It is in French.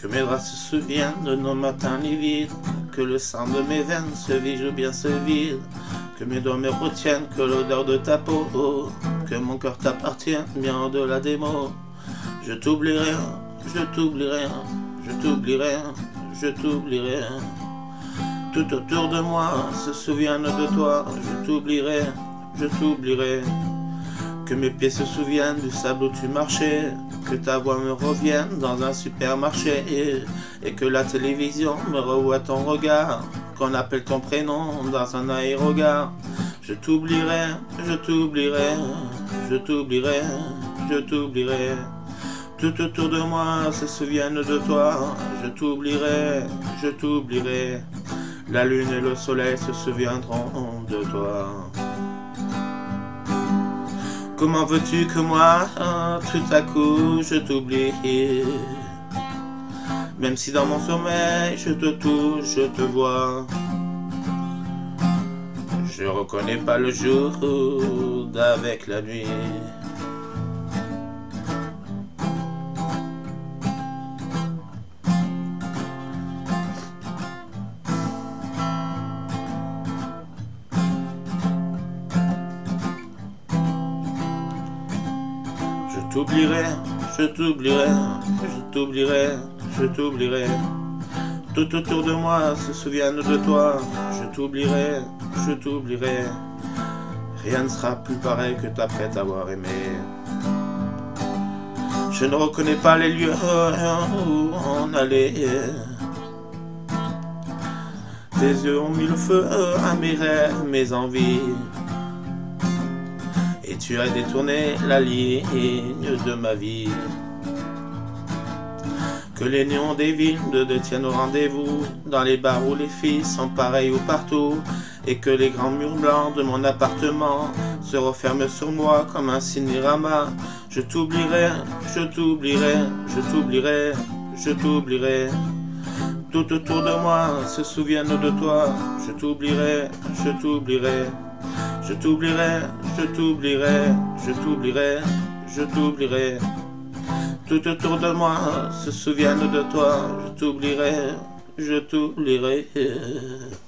Que mes draps se souviennent de nos matins livides, que le sang de mes veines se vige ou bien se vide, que mes doigts me retiennent, que l'odeur de ta peau, que mon cœur t'appartienne bien au-delà des mots. Je t'oublierai, je t'oublierai, je t'oublierai, je t'oublierai. Tout autour de moi se souviennent de toi, je t'oublierai, je t'oublierai. Que mes pieds se souviennent du sable où tu marchais, que ta voix me revienne dans un supermarché, et que la télévision me revoie ton regard, qu'on appelle ton prénom dans un aérogare. Je t'oublierai, je t'oublierai, je t'oublierai, je t'oublierai. Tout autour de moi se souviennent de toi, je t'oublierai, je t'oublierai. La lune et le soleil se souviendront de toi. Comment veux-tu que moi, tout à coup, je t'oublie? Même si dans mon sommeil, je te touche, je te vois. Je reconnais pas le jour d'avec la nuit. Je t'oublierai, je t'oublierai, je t'oublierai, je t'oublierai. Tout autour de moi se souviennent de toi. Je t'oublierai, je t'oublierai. Rien ne sera plus pareil que après t'avoir aimé. Je ne reconnais pas les lieux où on allait. Tes yeux ont mis le feu à mes rêves, mes envies. Et tu as détourné la ligne de ma vie. Que les néons des villes te tiennent au rendez-vous, dans les bars où les filles sont pareilles ou partout, et que les grands murs blancs de mon appartement se referment sur moi comme un cinérama. Je t'oublierai, je t'oublierai, je t'oublierai, je t'oublierai. Tout autour de moi se souviennent de toi. Je t'oublierai, je t'oublierai. Je t'oublierai, je t'oublierai, je t'oublierai, je t'oublierai. Tout autour de moi se souviennent de toi. Je t'oublierai, je t'oublierai.